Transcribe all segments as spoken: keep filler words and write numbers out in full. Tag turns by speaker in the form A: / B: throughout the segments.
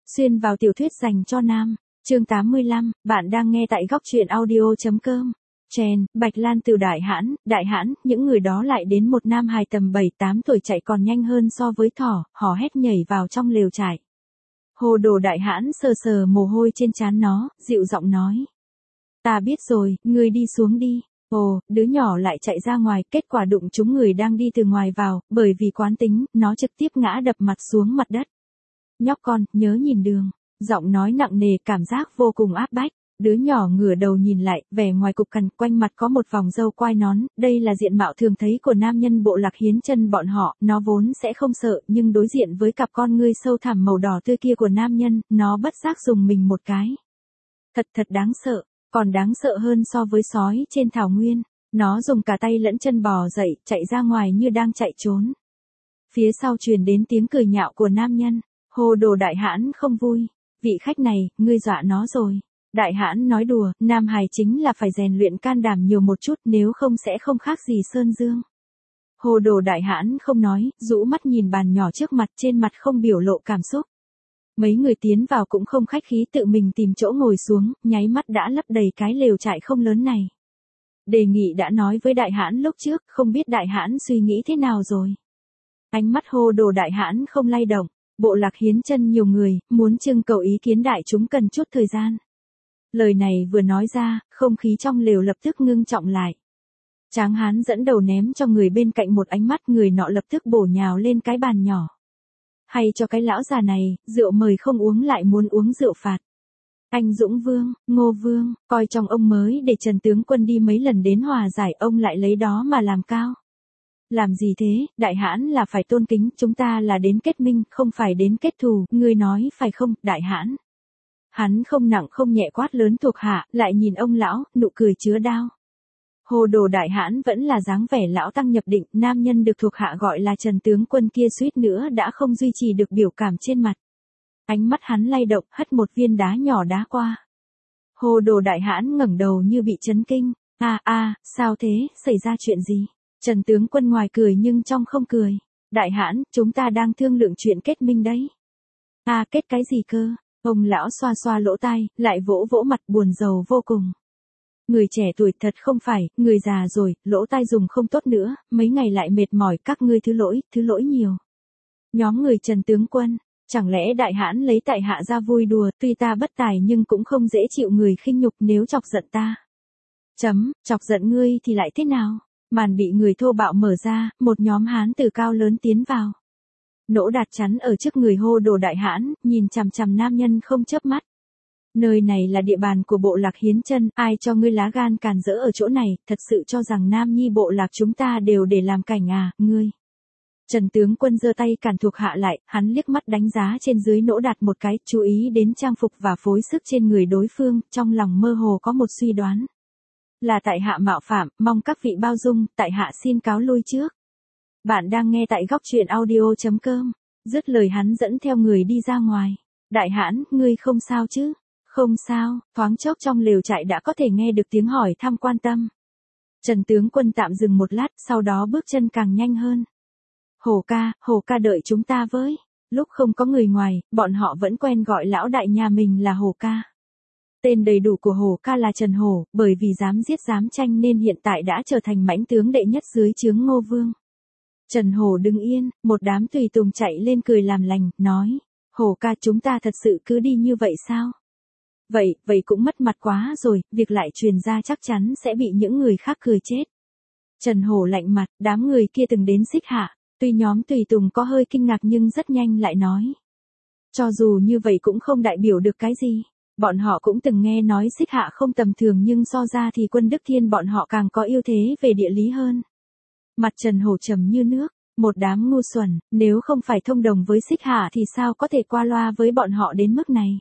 A: Xuyên vào tiểu thuyết dành cho nam, chương tám mươi lăm, bạn đang nghe tại góc truyện audio.com. Chen, Bạch Lan từ đại hãn, đại hãn, những người đó lại đến một nam hài tầm bảy tám tuổi chạy còn nhanh hơn so với thỏ, hò hét nhảy vào trong lều trại. Hồ đồ đại hãn sờ sờ mồ hôi trên trán nó, dịu giọng nói. Ta biết rồi, ngươi đi xuống đi. Ồ, đứa nhỏ lại chạy ra ngoài, kết quả đụng chúng người đang đi từ ngoài vào, bởi vì quán tính, nó trực tiếp ngã đập mặt xuống mặt đất. Nhóc con, nhớ nhìn đường. Giọng nói nặng nề, cảm giác vô cùng áp bách. Đứa nhỏ ngửa đầu nhìn lại, vẻ ngoài cục cằn, quanh mặt có một vòng râu quai nón, đây là diện mạo thường thấy của nam nhân bộ Lạc Hiến Chân bọn họ, nó vốn sẽ không sợ, nhưng đối diện với cặp con ngươi sâu thẳm màu đỏ tươi kia của nam nhân, nó bất giác dùng mình một cái. Thật thật đáng sợ, còn đáng sợ hơn so với sói trên thảo nguyên. Nó dùng cả tay lẫn chân bò dậy, chạy ra ngoài như đang chạy trốn. Phía sau truyền đến tiếng cười nhạo của nam nhân. Hồ đồ đại hãn không vui. Vị khách này, ngươi dọa nó rồi. Đại hãn nói đùa, nam hài chính là phải rèn luyện can đảm nhiều một chút, nếu không sẽ không khác gì sơn dương. Hồ đồ đại hãn không nói, rũ mắt nhìn bàn nhỏ trước mặt, trên mặt không biểu lộ cảm xúc. Mấy người tiến vào cũng không khách khí, tự mình tìm chỗ ngồi xuống, nháy mắt đã lấp đầy cái lều trại không lớn này. Đề nghị đã nói với đại hãn lúc trước, không biết đại hãn suy nghĩ thế nào rồi. Ánh mắt hồ đồ đại hãn không lay động. Bộ Lạc Hiến Chân nhiều người, muốn trưng cầu ý kiến đại chúng cần chút thời gian. Lời này vừa nói ra, không khí trong lều lập tức ngưng trọng lại. Tráng hán dẫn đầu ném cho người bên cạnh một ánh mắt, người nọ lập tức bổ nhào lên cái bàn nhỏ. Hay cho cái lão già này, rượu mời không uống lại muốn uống rượu phạt. Anh Dũng Vương, Ngô Vương, coi trong ông mới để Trần tướng quân đi mấy lần đến hòa giải, ông lại lấy đó mà làm cao. Làm gì thế, đại hãn là phải tôn kính, chúng ta là đến kết minh, không phải đến kết thù, ngươi nói phải không, đại hãn. Hắn không nặng không nhẹ quát lớn thuộc hạ, lại nhìn ông lão, nụ cười chứa đao. Hồ đồ đại hãn vẫn là dáng vẻ lão tăng nhập định, nam nhân được thuộc hạ gọi là Trần tướng quân kia suýt nữa đã không duy trì được biểu cảm trên mặt. Ánh mắt hắn lay động, hất một viên đá nhỏ đá qua. Hồ đồ đại hãn ngẩng đầu như bị chấn kinh, a a, sao thế, xảy ra chuyện gì? Trần tướng quân ngoài cười nhưng trong không cười. Đại hãn, chúng ta đang thương lượng chuyện kết minh đấy. À, kết cái gì cơ? Ông lão xoa xoa lỗ tai, lại vỗ vỗ mặt buồn rầu vô cùng. Người trẻ tuổi thật không phải, người già rồi, lỗ tai dùng không tốt nữa, mấy ngày lại mệt mỏi, các ngươi thứ lỗi, thứ lỗi nhiều. Nhóm người Trần tướng quân, chẳng lẽ đại hãn lấy tại hạ ra vui đùa, tuy ta bất tài nhưng cũng không dễ chịu người khinh nhục nếu chọc giận ta. Chấm, chọc giận ngươi thì lại thế nào? Màn bị người thô bạo mở ra, một nhóm hán từ cao lớn tiến vào. Nỗ Đạt chắn ở trước người hồ đồ đại hãn, nhìn chằm chằm nam nhân không chớp mắt. Nơi này là địa bàn của bộ Lạc Hiến Chân, ai cho ngươi lá gan càn rỡ ở chỗ này, thật sự cho rằng nam nhi bộ lạc chúng ta đều để làm cảnh à, ngươi. Trần tướng quân giơ tay cản thuộc hạ lại, hắn liếc mắt đánh giá trên dưới Nỗ Đạt một cái, chú ý đến trang phục và phối sức trên người đối phương, trong lòng mơ hồ có một suy đoán. Là tại hạ mạo phạm, mong các vị bao dung, tại hạ xin cáo lui trước. Bạn đang nghe tại góc truyện audio.com. Dứt lời hắn dẫn theo người đi ra ngoài. Đại hãn, ngươi không sao chứ? Không sao, thoáng chốc trong lều trại đã có thể nghe được tiếng hỏi thăm quan tâm. Trần tướng quân tạm dừng một lát, sau đó bước chân càng nhanh hơn. Hồ ca, Hồ ca đợi chúng ta với. Lúc không có người ngoài, bọn họ vẫn quen gọi lão đại nhà mình là Hồ ca. Tên đầy đủ của Hồ ca là Trần Hổ, bởi vì dám giết dám tranh nên hiện tại đã trở thành mãnh tướng đệ nhất dưới trướng Ngô Vương. Trần Hổ đứng yên, một đám tùy tùng chạy lên cười làm lành, nói, Hồ ca chúng ta thật sự cứ đi như vậy sao? Vậy, vậy cũng mất mặt quá rồi, việc lại truyền ra chắc chắn sẽ bị những người khác cười chết. Trần Hổ lạnh mặt, đám người kia từng đến Xích Hạ, tuy nhóm tùy tùng có hơi kinh ngạc nhưng rất nhanh lại nói. Cho dù như vậy cũng không đại biểu được cái gì. Bọn họ cũng từng nghe nói Xích Hạ không tầm thường nhưng so ra thì quân Đức Thiên bọn họ càng có ưu thế về địa lý hơn. Mặt Trần Hổ trầm như nước, một đám ngu xuẩn, nếu không phải thông đồng với Xích Hạ thì sao có thể qua loa với bọn họ đến mức này.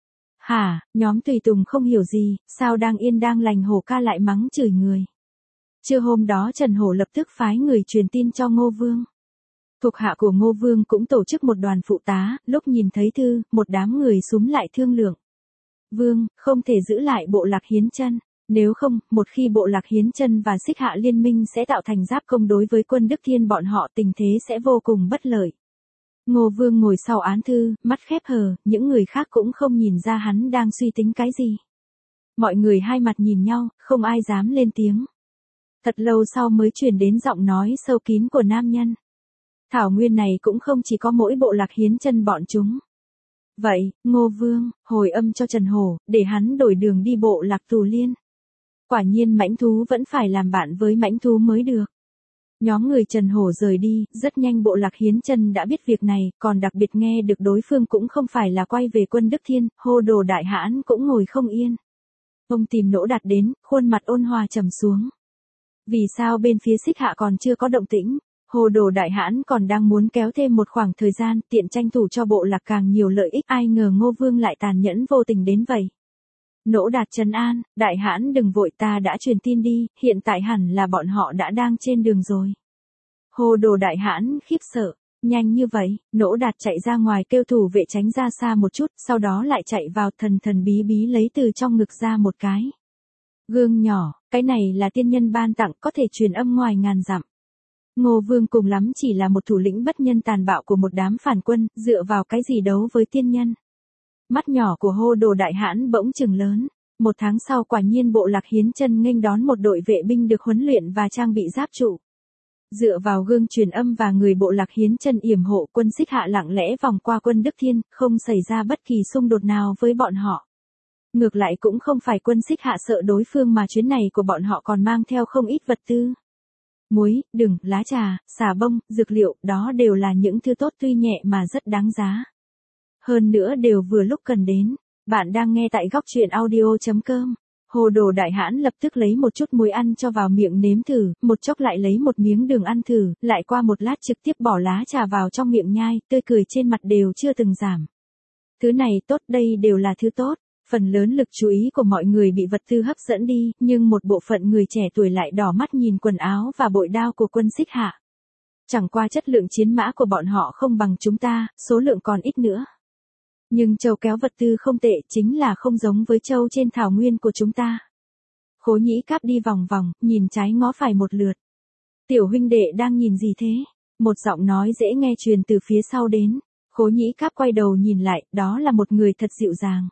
A: Hả, nhóm tùy tùng không hiểu gì, sao đang yên đang lành Hổ ca lại mắng chửi người. Trưa hôm đó Trần Hổ lập tức phái người truyền tin cho Ngô Vương. Thuộc hạ của Ngô Vương cũng tổ chức một đoàn phụ tá, lúc nhìn thấy thư, một đám người xúm lại thương lượng. Vương, không thể giữ lại bộ Lạc Hiến Chân, nếu không, một khi bộ Lạc Hiến Chân và Xích Hạ liên minh sẽ tạo thành giáp công đối với quân Đức Thiên bọn họ, tình thế sẽ vô cùng bất lợi. Ngô Vương ngồi sau án thư, mắt khép hờ, những người khác cũng không nhìn ra hắn đang suy tính cái gì. Mọi người hai mặt nhìn nhau, không ai dám lên tiếng. Thật lâu sau mới truyền đến giọng nói sâu kín của nam nhân. Thảo nguyên này cũng không chỉ có mỗi bộ lạc Hiến Chân bọn chúng. Vậy, Ngô Vương, hồi âm cho Trần Hổ, để hắn đổi đường đi bộ lạc Tù Liên. Quả nhiên mãnh thú vẫn phải làm bạn với mãnh thú mới được. Nhóm người Trần Hổ rời đi, rất nhanh bộ lạc Hiến Chân đã biết việc này, còn đặc biệt nghe được đối phương cũng không phải là quay về quân Đức Thiên, Hô Đồ Đại Hãn cũng ngồi không yên. Ông tìm Nỗ Đạt đến, khuôn mặt ôn hòa trầm xuống. Vì sao bên phía Xích Hạ còn chưa có động tĩnh? Hồ Đồ Đại Hãn còn đang muốn kéo thêm một khoảng thời gian, tiện tranh thủ cho bộ lạc càng nhiều lợi ích, ai ngờ Ngô Vương lại tàn nhẫn vô tình đến vậy. Nỗ Đạt trấn an, Đại Hãn đừng vội, ta đã truyền tin đi, hiện tại hẳn là bọn họ đã đang trên đường rồi. Hồ Đồ Đại Hãn khiếp sợ, nhanh như vậy, Nỗ Đạt chạy ra ngoài kêu thủ vệ tránh ra xa một chút, sau đó lại chạy vào thần thần bí bí lấy từ trong ngực ra một cái gương nhỏ, cái này là tiên nhân ban tặng, có thể truyền âm ngoài ngàn dặm. Ngô Vương cùng lắm chỉ là một thủ lĩnh bất nhân tàn bạo của một đám phản quân, dựa vào cái gì đấu với tiên nhân. Mắt nhỏ của Hô Đồ Đại Hãn bỗng chừng lớn. Một tháng sau quả nhiên bộ lạc Hiến Chân nghênh đón một đội vệ binh được huấn luyện và trang bị giáp trụ. Dựa vào gương truyền âm và người bộ lạc Hiến Chân yểm hộ, quân Xích Hạ lặng lẽ vòng qua quân Đức Thiên, không xảy ra bất kỳ xung đột nào với bọn họ. Ngược lại cũng không phải quân Xích Hạ sợ đối phương mà chuyến này của bọn họ còn mang theo không ít vật tư. Muối, đường, lá trà, xà bông, dược liệu, đó đều là những thứ tốt tuy nhẹ mà rất đáng giá. Hơn nữa đều vừa lúc cần đến. Bạn đang nghe tại góc truyện audio chấm com. Hồ Đồ Đại Hãn lập tức lấy một chút muối ăn cho vào miệng nếm thử, một chốc lại lấy một miếng đường ăn thử, lại qua một lát trực tiếp bỏ lá trà vào trong miệng nhai, tươi cười trên mặt đều chưa từng giảm. Thứ này tốt, đây đều là thứ tốt. Phần lớn lực chú ý của mọi người bị vật tư hấp dẫn đi, nhưng một bộ phận người trẻ tuổi lại đỏ mắt nhìn quần áo và bội đao của quân Xích Hạ. Chẳng qua chất lượng chiến mã của bọn họ không bằng chúng ta, số lượng còn ít nữa. Nhưng trâu kéo vật tư không tệ, chính là không giống với trâu trên thảo nguyên của chúng ta. Khố Nhĩ Cáp đi vòng vòng, nhìn trái ngó phải một lượt. Tiểu huynh đệ đang nhìn gì thế? Một giọng nói dễ nghe truyền từ phía sau đến. Khố Nhĩ Cáp quay đầu nhìn lại, đó là một người thật dịu dàng.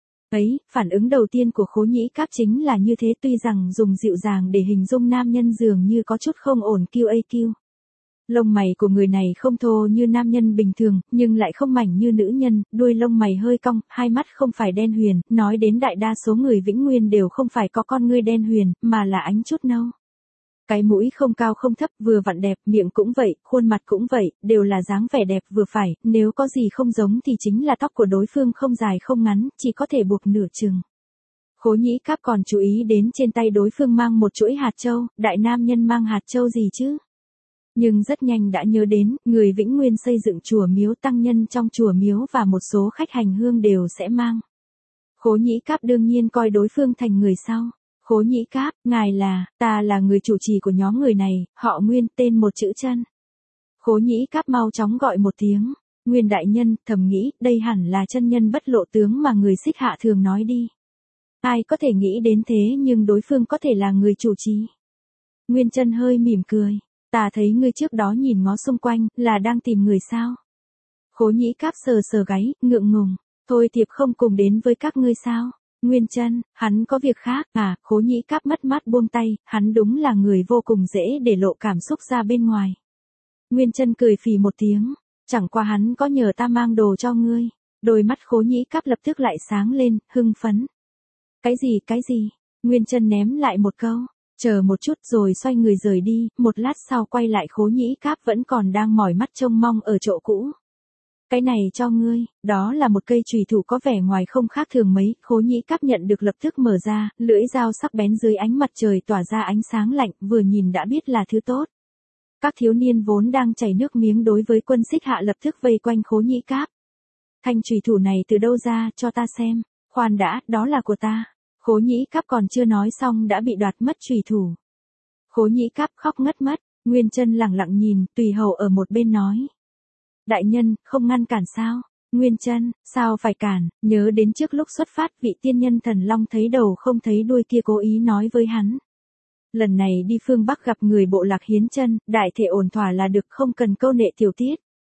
A: Ấy, phản ứng đầu tiên của Khố Nhĩ Cáp chính là như thế, tuy rằng dùng dịu dàng để hình dung nam nhân dường như có chút không ổn kiêu ây kiêu. Lông mày của người này không thô như nam nhân bình thường, nhưng lại không mảnh như nữ nhân, đuôi lông mày hơi cong, hai mắt không phải đen huyền, nói đến đại đa số người Vĩnh Nguyên đều không phải có con ngươi đen huyền, mà là ánh chút nâu. Cái mũi không cao không thấp, vừa vặn đẹp, miệng cũng vậy, khuôn mặt cũng vậy, đều là dáng vẻ đẹp vừa phải, nếu có gì không giống thì chính là tóc của đối phương không dài không ngắn, chỉ có thể buộc nửa chừng. Khố Nhĩ Cáp còn chú ý đến trên tay đối phương mang một chuỗi hạt châu, đại nam nhân mang hạt châu gì chứ? Nhưng rất nhanh đã nhớ đến, người Vĩnh Nguyên xây dựng chùa miếu, tăng nhân trong chùa miếu và một số khách hành hương đều sẽ mang. Khố Nhĩ Cáp đương nhiên coi đối phương thành người sau. Khố Nhĩ Cáp, ngài là, ta là người chủ trì của nhóm người này, họ Nguyên, tên một chữ Chân. Khố Nhĩ Cáp mau chóng gọi một tiếng, Nguyên đại nhân, thầm nghĩ, đây hẳn là chân nhân bất lộ tướng mà người Xích Hạ thường nói đi. Ai có thể nghĩ đến thế, nhưng đối phương có thể là người chủ trì. Nguyên Chân hơi mỉm cười, ta thấy ngươi trước đó nhìn ngó xung quanh, là đang tìm người sao? Khố Nhĩ Cáp sờ sờ gáy, ngượng ngùng, thôi Tiệp không cùng đến với các ngươi sao? Nguyên Chân, hắn có việc khác, à, Khố Nhĩ Cáp mất mát buông tay, hắn đúng là người vô cùng dễ để lộ cảm xúc ra bên ngoài. Nguyên Chân cười phì một tiếng, chẳng qua hắn có nhờ ta mang đồ cho ngươi. Đôi mắt Khố Nhĩ Cáp lập tức lại sáng lên, hưng phấn. Cái gì, cái gì? Nguyên Chân ném lại một câu, chờ một chút rồi xoay người rời đi, một lát sau quay lại Khố Nhĩ Cáp vẫn còn đang mỏi mắt trông mong ở chỗ cũ. Cái này cho ngươi, đó là một cây chùy thủ có vẻ ngoài không khác thường mấy, Khố Nhĩ Cáp nhận được lập tức mở ra, lưỡi dao sắc bén dưới ánh mặt trời tỏa ra ánh sáng lạnh, vừa nhìn đã biết là thứ tốt. Các thiếu niên vốn đang chảy nước miếng đối với quân Xích Hạ lập tức vây quanh Khố Nhĩ Cáp. Thanh chùy thủ này từ đâu ra, cho ta xem, khoan đã, đó là của ta. Khố Nhĩ Cáp còn chưa nói xong đã bị đoạt mất chùy thủ. Khố Nhĩ Cáp khóc ngất mất, Nguyên Chân lẳng lặng nhìn, tùy hầu ở một bên nói. Đại nhân, không ngăn cản sao? Nguyên Chân, sao phải cản, nhớ đến trước lúc xuất phát vị tiên nhân thần long thấy đầu không thấy đuôi kia cố ý nói với hắn. Lần này đi phương Bắc gặp người bộ lạc Hiến Chân, đại thể ổn thỏa là được, không cần câu nệ tiểu tiết.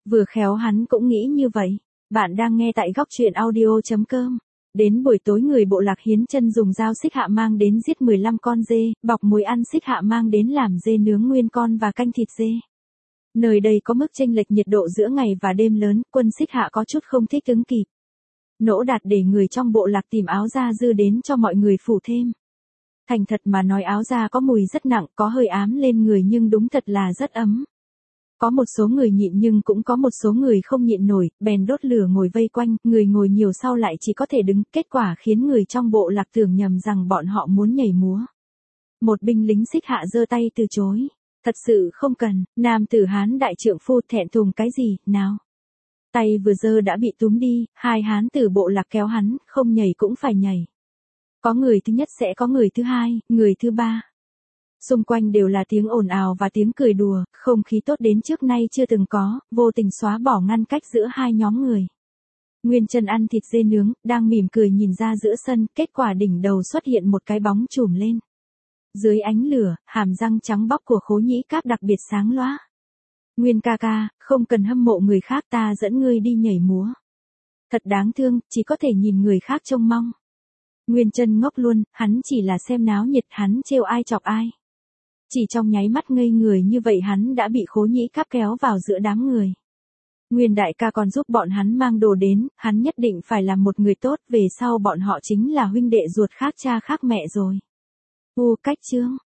A: Vừa khéo hắn cũng nghĩ như vậy. Bạn đang nghe tại góc truyện audio.com. Đến buổi tối người bộ lạc hiến chân dùng dao xích hạ mang đến giết mười lăm con dê, bọc muối ăn xích hạ mang đến làm dê nướng nguyên con và canh thịt dê. Nơi đây có mức chênh lệch nhiệt độ giữa ngày và đêm lớn, quân xích hạ có chút không thích ứng kịp. Nỗ đạt để người trong bộ lạc tìm áo da dư đến cho mọi người phủ thêm. Thành thật mà nói áo da có mùi rất nặng, có hơi ám lên người nhưng đúng thật là rất ấm. Có một số người nhịn nhưng cũng có một số người không nhịn nổi, bèn đốt lửa ngồi vây quanh, người ngồi nhiều sau lại chỉ có thể đứng, kết quả khiến người trong bộ lạc tưởng nhầm rằng bọn họ muốn nhảy múa. Một binh lính xích hạ giơ tay từ chối. Thật sự không cần, nam tử Hán đại trượng phu thẹn thùng cái gì, nào. Tay vừa giơ đã bị túm đi, hai Hán tử bộ lạc kéo hắn, không nhảy cũng phải nhảy. Có người thứ nhất sẽ có người thứ hai, người thứ ba. Xung quanh đều là tiếng ồn ào và tiếng cười đùa, không khí tốt đến trước nay chưa từng có, vô tình xóa bỏ ngăn cách giữa hai nhóm người. Nguyên Chân ăn thịt dê nướng, đang mỉm cười nhìn ra giữa sân, kết quả đỉnh đầu xuất hiện một cái bóng chùm lên. Dưới ánh lửa, hàm răng trắng bóc của Khố Nhĩ Cáp đặc biệt sáng lóa. Nguyên ca ca, không cần hâm mộ người khác, ta dẫn ngươi đi nhảy múa. Thật đáng thương, chỉ có thể nhìn người khác trông mong. Nguyên Chân ngốc luôn, hắn chỉ là xem náo nhiệt, hắn trêu ai chọc ai. Chỉ trong nháy mắt ngây người như vậy hắn đã bị Khố Nhĩ Cáp kéo vào giữa đám người. Nguyên đại ca còn giúp bọn hắn mang đồ đến, hắn nhất định phải làm một người tốt, về sau bọn họ chính là huynh đệ ruột khác cha khác mẹ rồi. U cách chương,